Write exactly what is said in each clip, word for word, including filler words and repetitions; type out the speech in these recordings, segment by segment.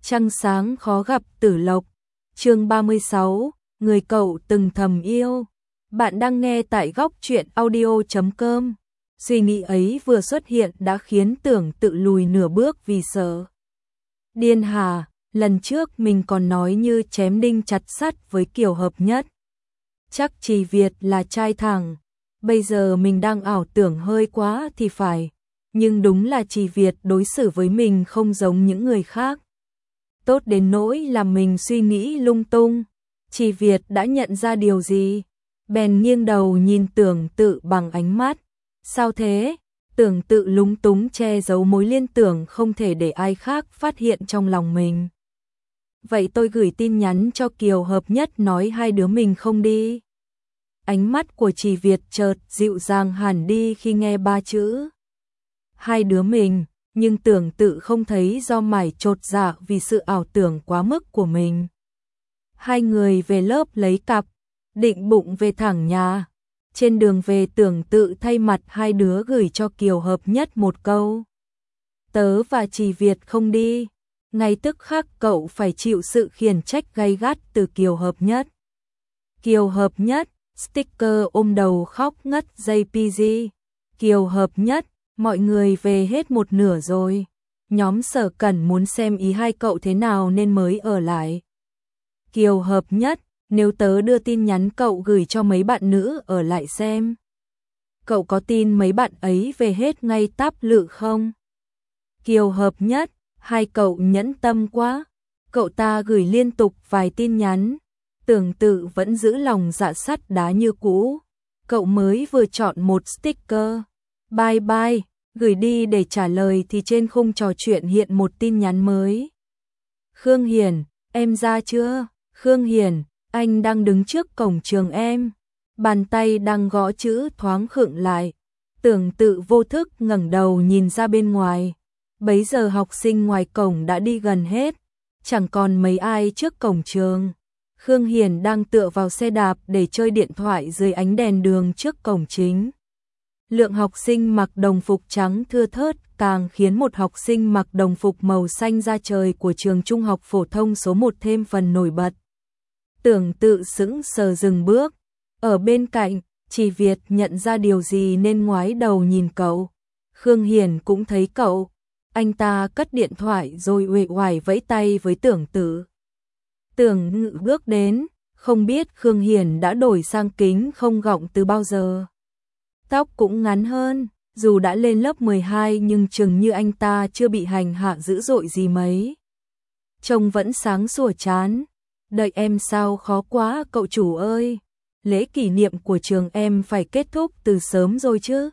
Trăng sáng khó gặp Tử Lộc. Chương ba mươi sáu, người cậu từng thầm yêu. Bạn đang nghe tại góc truyện audio chấm com. Suy nghĩ ấy vừa xuất hiện đã khiến Tưởng Tự lùi nửa bước vì sợ. Điên hà, lần trước mình còn nói như chém đinh chặt sắt với Kiều Hợp Nhất. Chắc Trì Việt là trai thẳng. Bây giờ mình đang ảo tưởng hơi quá thì phải. Nhưng đúng là Trì Việt đối xử với mình không giống những người khác. Tốt đến nỗi làm mình suy nghĩ lung tung. Trì Việt đã nhận ra điều gì? Bèn nghiêng đầu nhìn Tưởng Tự bằng ánh mắt. Sao thế? Tưởng Tự lúng túng che giấu mối liên tưởng không thể để ai khác phát hiện trong lòng mình. Vậy tôi gửi tin nhắn cho Kiều Hợp Nhất nói hai đứa mình không đi. Ánh mắt của Trì Việt chợt dịu dàng hẳn đi khi nghe ba chữ hai đứa mình, nhưng Tưởng Tự không thấy do mải chột dạ vì sự ảo tưởng quá mức của mình. Hai người về lớp lấy cặp, định bụng về thẳng nhà. Trên đường về Tưởng Tự thay mặt hai đứa gửi cho Kiều Hợp Nhất một câu. Tớ và Trì Việt không đi. Ngay tức khắc cậu phải chịu sự khiển trách gay gắt từ Kiều Hợp Nhất. Kiều Hợp Nhất, sticker ôm đầu khóc ngất jê pê giê. Kiều Hợp Nhất, mọi người về hết một nửa rồi. Nhóm Sở Cẩn muốn xem ý hai cậu thế nào nên mới ở lại. Kiều Hợp Nhất, nếu tớ đưa tin nhắn cậu gửi cho mấy bạn nữ ở lại xem. Cậu có tin mấy bạn ấy về hết ngay táp lự không? Kiều Hợp Nhất, hai cậu nhẫn tâm quá. Cậu ta gửi liên tục vài tin nhắn. Tưởng Tự vẫn giữ lòng dạ sắt đá như cũ. Cậu mới vừa chọn một sticker. Bye bye, gửi đi để trả lời thì trên khung trò chuyện hiện một tin nhắn mới. Khương Hiền, em ra chưa? Khương Hiền, anh đang đứng trước cổng trường em. Bàn tay đang gõ chữ thoáng khựng lại. Tưởng Tự vô thức ngẩng đầu nhìn ra bên ngoài. Bấy giờ học sinh ngoài cổng đã đi gần hết. Chẳng còn mấy ai trước cổng trường. Khương Hiền đang tựa vào xe đạp để chơi điện thoại dưới ánh đèn đường trước cổng chính. Lượng học sinh mặc đồng phục trắng thưa thớt càng khiến một học sinh mặc đồng phục màu xanh da trời của trường trung học phổ thông số một thêm phần nổi bật. Tưởng Tự sững sờ dừng bước. Ở bên cạnh, Trì Việt nhận ra điều gì nên ngoái đầu nhìn cậu. Khương Hiền cũng thấy cậu. Anh ta cất điện thoại rồi uể oải vẫy tay với Tưởng Tự. Tưởng Ngự bước đến, không biết Khương Hiền đã đổi sang kính không gọng từ bao giờ. Tóc cũng ngắn hơn, dù đã lên lớp mười hai nhưng chừng như anh ta chưa bị hành hạ dữ dội gì mấy. Trông vẫn sáng sủa chán. Đợi em sao khó quá cậu chủ ơi. Lễ kỷ niệm của trường em phải kết thúc từ sớm rồi chứ.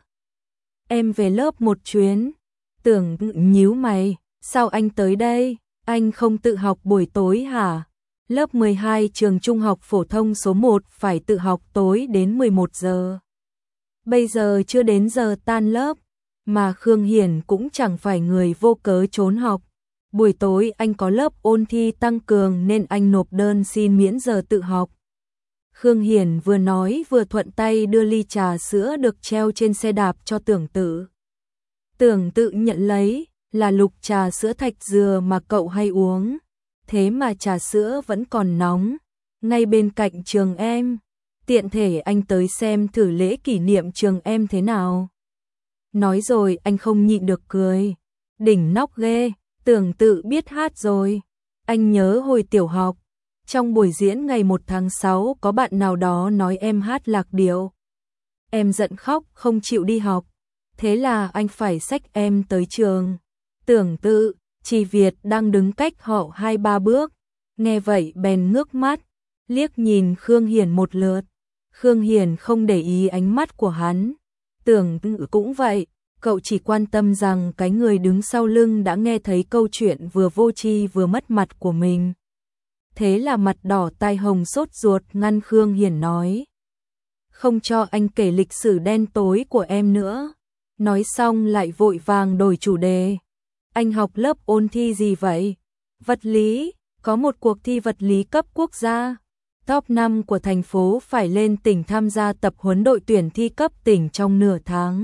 Em về lớp một chuyến. Tưởng nhíu mày, sao anh tới đây? Anh không tự học buổi tối hả? Lớp mười hai trường trung học phổ thông số một phải tự học tối đến mười một giờ. Bây giờ chưa đến giờ tan lớp, mà Khương Hiền cũng chẳng phải người vô cớ trốn học. Buổi tối anh có lớp ôn thi tăng cường nên anh nộp đơn xin miễn giờ tự học. Khương Hiền vừa nói vừa thuận tay đưa ly trà sữa được treo trên xe đạp cho Tưởng Tự. Tưởng Tự nhận lấy, là lục trà sữa thạch dừa mà cậu hay uống. Thế mà trà sữa vẫn còn nóng, ngay bên cạnh trường em. Tiện thể anh tới xem thử lễ kỷ niệm trường em thế nào. Nói rồi anh không nhịn được cười. Đỉnh nóc ghê, Tưởng Tự biết hát rồi. Anh nhớ hồi tiểu học, trong buổi diễn ngày một tháng sáu có bạn nào đó nói em hát lạc điệu. Em giận khóc không chịu đi học. Thế là anh phải xách em tới trường. Tưởng Tự, Trì Việt đang đứng cách họ hai ba bước. Nghe vậy bèn ngước mắt, liếc nhìn Khương Hiền một lượt. Khương Hiền không để ý ánh mắt của hắn. Tưởng Tự cũng vậy, cậu chỉ quan tâm rằng cái người đứng sau lưng đã nghe thấy câu chuyện vừa vô tri vừa mất mặt của mình. Thế là mặt đỏ tai hồng sốt ruột ngăn Khương Hiền nói. Không cho anh kể lịch sử đen tối của em nữa. Nói xong lại vội vàng đổi chủ đề. Anh học lớp ôn thi gì vậy? Vật lý, có một cuộc thi vật lý cấp quốc gia. Top năm của thành phố phải lên tỉnh tham gia tập huấn đội tuyển thi cấp tỉnh trong nửa tháng.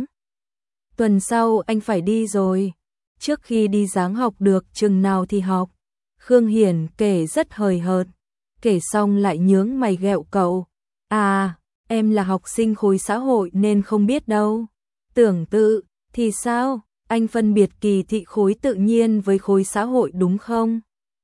Tuần sau anh phải đi rồi. Trước khi đi giáng học được chừng nào thì học. Khương Hiền kể rất hời hợt, kể xong lại nhướng mày ghẹo cậu. À, em là học sinh khối xã hội nên không biết đâu. Tưởng tự, thì sao? Anh phân biệt kỳ thị khối tự nhiên với khối xã hội đúng không?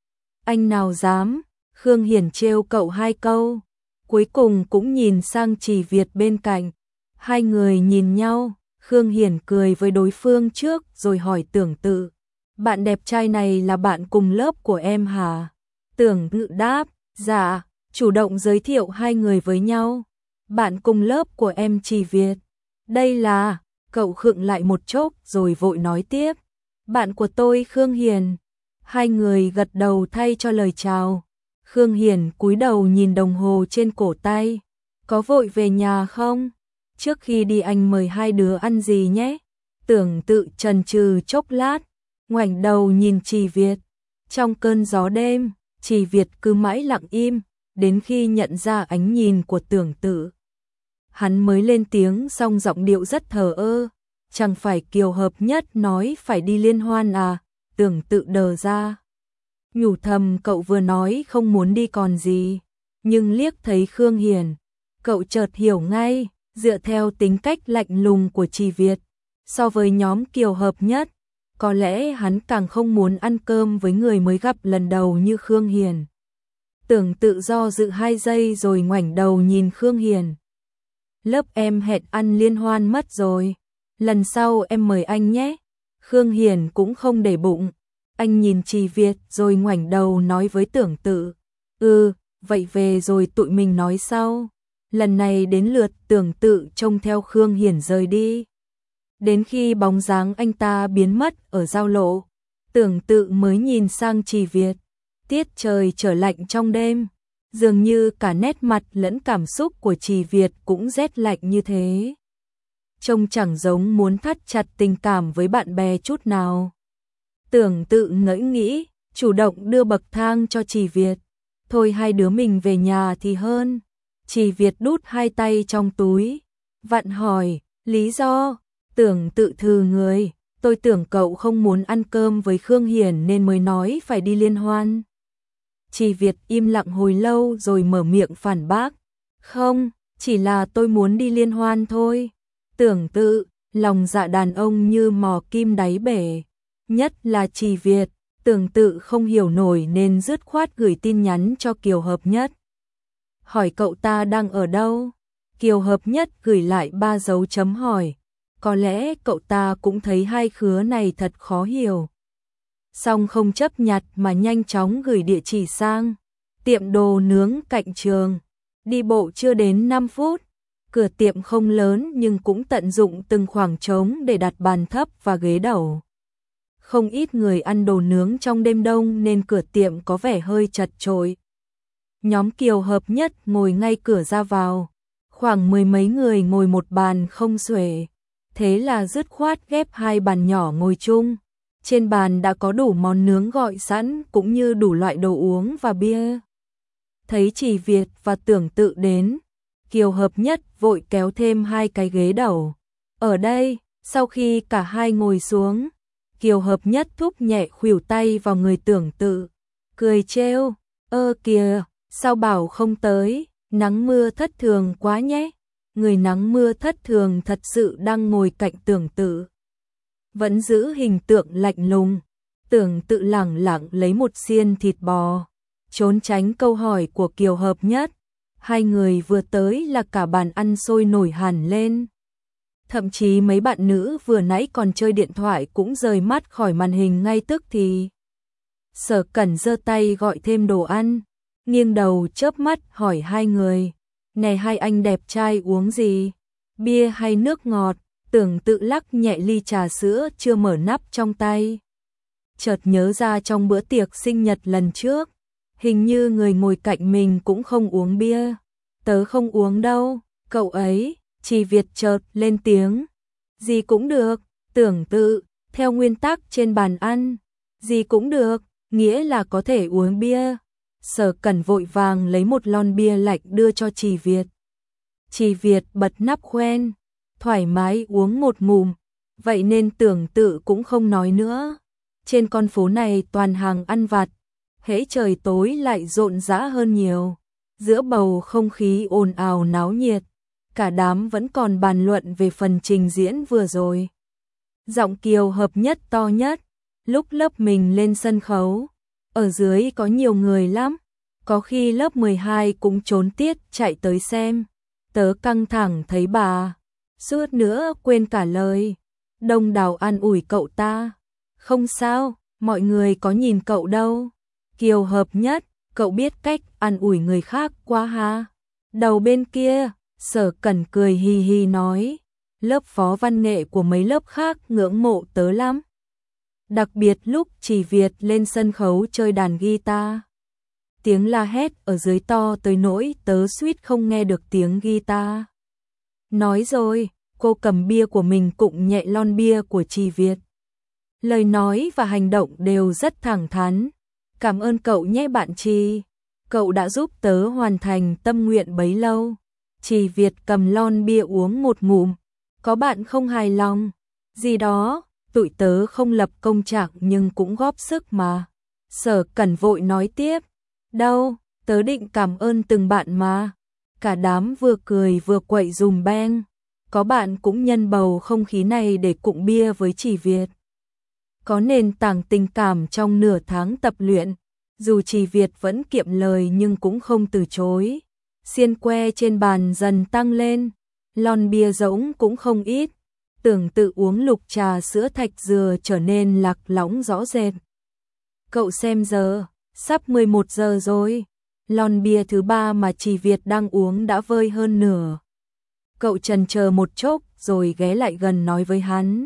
Anh nào dám? Khương Hiền trêu cậu hai câu. Cuối cùng cũng nhìn sang Trì Việt bên cạnh. Hai người nhìn nhau, Khương Hiền cười với đối phương trước rồi hỏi Tưởng Tự. Bạn đẹp trai này là bạn cùng lớp của em hả? Tưởng Tự đáp, dạ, chủ động giới thiệu hai người với nhau. Bạn cùng lớp của em Trì Việt. Đây là, cậu khựng lại một chốc rồi vội nói tiếp. Bạn của tôi Khương Hiền. Hai người gật đầu thay cho lời chào. Khương Hiền cúi đầu nhìn đồng hồ trên cổ tay. Có vội về nhà không? Trước khi đi anh mời hai đứa ăn gì nhé? Tưởng Tự chần chừ chốc lát, ngoảnh đầu nhìn Trì Việt. Trong cơn gió đêm, Trì Việt cứ mãi lặng im, đến khi nhận ra ánh nhìn của Tưởng Tự. Hắn mới lên tiếng xong giọng điệu rất thờ ơ. Chẳng phải Kiều Hợp Nhất nói phải đi liên hoan à? Tưởng Tự đờ ra. Nhủ thầm cậu vừa nói không muốn đi còn gì. Nhưng liếc thấy Khương Hiền, cậu chợt hiểu ngay, dựa theo tính cách lạnh lùng của Trì Việt. So với nhóm Kiều Hợp Nhất, có lẽ hắn càng không muốn ăn cơm với người mới gặp lần đầu như Khương Hiền. Tưởng Tự do dự hai giây rồi ngoảnh đầu nhìn Khương Hiền. Lớp em hẹn ăn liên hoan mất rồi. Lần sau em mời anh nhé. Khương Hiền cũng không để bụng. Anh nhìn Trì Việt rồi ngoảnh đầu nói với Tưởng Tự. Ừ, vậy về rồi tụi mình nói sau. Lần này đến lượt Tưởng Tự trông theo Khương Hiền rời đi. Đến khi bóng dáng anh ta biến mất ở giao lộ, Tưởng Tự mới nhìn sang Trì Việt. Tiết trời trở lạnh trong đêm, dường như cả nét mặt lẫn cảm xúc của Trì Việt cũng rét lạnh như thế. Trông chẳng giống muốn thắt chặt tình cảm với bạn bè chút nào. Tưởng Tự ngẫm nghĩ, chủ động đưa bậc thang cho Trì Việt. Thôi hai đứa mình về nhà thì hơn. Trì Việt đút hai tay trong túi, vặn hỏi, lý do? Tưởng Tự thừ người, tôi tưởng cậu không muốn ăn cơm với Khương Hiền nên mới nói phải đi liên hoan. Trì Việt im lặng hồi lâu rồi mở miệng phản bác. Không, chỉ là tôi muốn đi liên hoan thôi. Tưởng Tự, lòng dạ đàn ông như mò kim đáy bể. Nhất là Trì Việt, Tưởng Tự không hiểu nổi nên dứt khoát gửi tin nhắn cho Kiều Hợp Nhất. Hỏi cậu ta đang ở đâu? Kiều Hợp Nhất gửi lại ba dấu chấm hỏi. Có lẽ cậu ta cũng thấy hai khứa này thật khó hiểu. Xong không chấp nhặt mà nhanh chóng gửi địa chỉ sang tiệm đồ nướng cạnh trường. Đi bộ chưa đến năm phút. Cửa tiệm không lớn nhưng cũng tận dụng từng khoảng trống để đặt bàn thấp và ghế đầu. Không ít người ăn đồ nướng trong đêm đông nên cửa tiệm có vẻ hơi chật chội. Nhóm Kiều Hợp Nhất ngồi ngay cửa ra vào. Khoảng mười mấy người ngồi một bàn không xuể. Thế là dứt khoát ghép hai bàn nhỏ ngồi chung. Trên bàn đã có đủ món nướng gọi sẵn cũng như đủ loại đồ uống và bia. Thấy Trì Việt và Tưởng Tự đến, Kiều Hợp Nhất vội kéo thêm hai cái ghế đầu. Ở đây, sau khi cả hai ngồi xuống, Kiều Hợp Nhất thúc nhẹ khuỷu tay vào người Tưởng Tự, cười trêu, ơ kìa, sao bảo không tới, nắng mưa thất thường quá nhé. Người nắng mưa thất thường thật sự đang ngồi cạnh Tưởng Tự, vẫn giữ hình tượng lạnh lùng. Tưởng Tự lẳng lặng lấy một xiên thịt bò, trốn tránh câu hỏi của Kiều Hợp Nhất. Hai người vừa tới là cả bàn ăn sôi nổi hẳn lên. Thậm chí mấy bạn nữ vừa nãy còn chơi điện thoại cũng rời mắt khỏi màn hình ngay tức thì. Sở Cẩn giơ tay gọi thêm đồ ăn, nghiêng đầu chớp mắt hỏi hai người. Này hai anh đẹp trai uống gì? Bia hay nước ngọt? Tưởng Tự lắc nhẹ ly trà sữa chưa mở nắp trong tay. Chợt nhớ ra trong bữa tiệc sinh nhật lần trước, hình như người ngồi cạnh mình cũng không uống bia. Tớ không uống đâu, cậu ấy. Trì Việt chợt lên tiếng. Gì cũng được, Tưởng Tự, theo nguyên tắc trên bàn ăn. Gì cũng được, nghĩa là có thể uống bia. Sở Cẩn vội vàng lấy một lon bia lạnh đưa cho Trì Việt. Trì Việt bật nắp khoen, thoải mái uống một ngụm, vậy nên Tưởng Tự cũng không nói nữa. Trên con phố này toàn hàng ăn vặt, hễ trời tối lại rộn rã hơn nhiều. Giữa bầu không khí ồn ào náo nhiệt, cả đám vẫn còn bàn luận về phần trình diễn vừa rồi. Giọng Kiều Hợp Nhất to nhất, lúc lớp mình lên sân khấu, ở dưới có nhiều người lắm, có khi lớp mười hai cũng trốn tiết chạy tới xem. Tớ căng thẳng thấy bà, suốt nữa quên cả lời. Đông đảo an ủi cậu ta, không sao, mọi người có nhìn cậu đâu. Kiều Hợp Nhất, cậu biết cách an ủi người khác quá ha. Đầu bên kia, Sở Cẩn cười hì hì nói, lớp phó văn nghệ của mấy lớp khác ngưỡng mộ tớ lắm. Đặc biệt lúc Chỉ Việt lên sân khấu chơi đàn guitar. Tiếng la hét ở dưới to tới nỗi tớ suýt không nghe được tiếng guitar. Nói rồi, cô cầm bia của mình cụng nhẹ lon bia của Chỉ Việt. Lời nói và hành động đều rất thẳng thắn. Cảm ơn cậu nhé bạn Chi. Cậu đã giúp tớ hoàn thành tâm nguyện bấy lâu. Chỉ Việt cầm lon bia uống một ngụm. Có bạn không hài lòng? Gì đó, tụi tớ không lập công trạng nhưng cũng góp sức mà. Sở Cẩn vội nói tiếp. Đâu, tớ định cảm ơn từng bạn mà. Cả đám vừa cười vừa quậy dùm beng. Có bạn cũng nhân bầu không khí này để cụng bia với Chỉ Việt. Có nền tảng tình cảm trong nửa tháng tập luyện, dù Chỉ Việt vẫn kiệm lời nhưng cũng không từ chối. Xiên que trên bàn dần tăng lên, lon bia rỗng cũng không ít. Tưởng tự uống lục trà sữa thạch dừa trở nên lạc lõng rõ rệt. Cậu xem giờ, sắp mười một giờ rồi. Lon bia thứ ba mà Chỉ Việt đang uống đã vơi hơn nửa. Cậu chần chờ một chốc rồi ghé lại gần nói với hắn.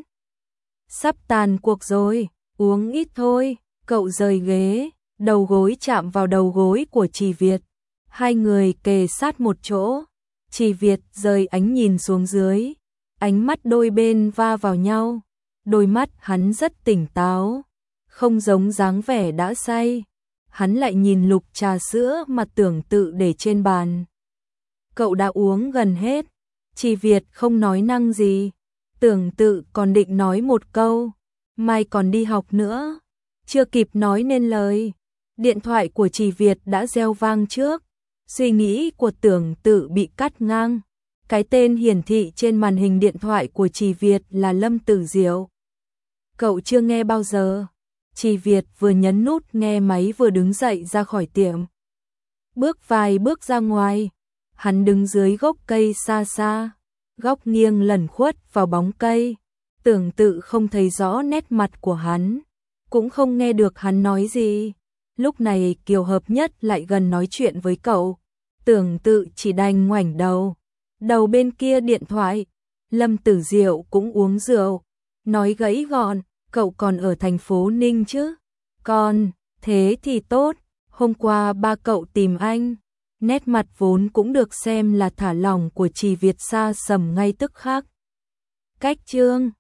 Sắp tàn cuộc rồi, uống ít thôi. Cậu rời ghế, đầu gối chạm vào đầu gối của Chỉ Việt. Hai người kề sát một chỗ. Chỉ Việt rời ánh nhìn xuống dưới. Ánh mắt đôi bên va vào nhau. Đôi mắt hắn rất tỉnh táo, không giống dáng vẻ đã say. Hắn lại nhìn lục trà sữa mà Tưởng Tự để trên bàn. Cậu đã uống gần hết. Chỉ Việt không nói năng gì. Tưởng Tự còn định nói một câu, mai còn đi học nữa. Chưa kịp nói nên lời, điện thoại của Chỉ Việt đã reo vang trước. Suy nghĩ của Tưởng Tự bị cắt ngang. Cái tên hiển thị trên màn hình điện thoại của Chỉ Việt là Lâm Tử Diệu. Cậu chưa nghe bao giờ. Chỉ Việt vừa nhấn nút nghe máy vừa đứng dậy ra khỏi tiệm. Bước vài bước ra ngoài, hắn đứng dưới gốc cây xa xa, góc nghiêng lẩn khuất vào bóng cây. Tưởng Tự không thấy rõ nét mặt của hắn, cũng không nghe được hắn nói gì. Lúc này Kiều Hợp Nhất lại gần nói chuyện với cậu. Tưởng Tự chỉ đành ngoảnh đầu. Đầu bên kia điện thoại, Lâm Tử Diệu cũng uống rượu, nói gãy gọn, cậu còn ở thành phố Ninh chứ? Còn, thế thì tốt, hôm qua ba cậu tìm anh. Nét mặt vốn cũng được xem là thả lỏng của Chỉ Việt xa sầm ngay tức khắc. Cách chương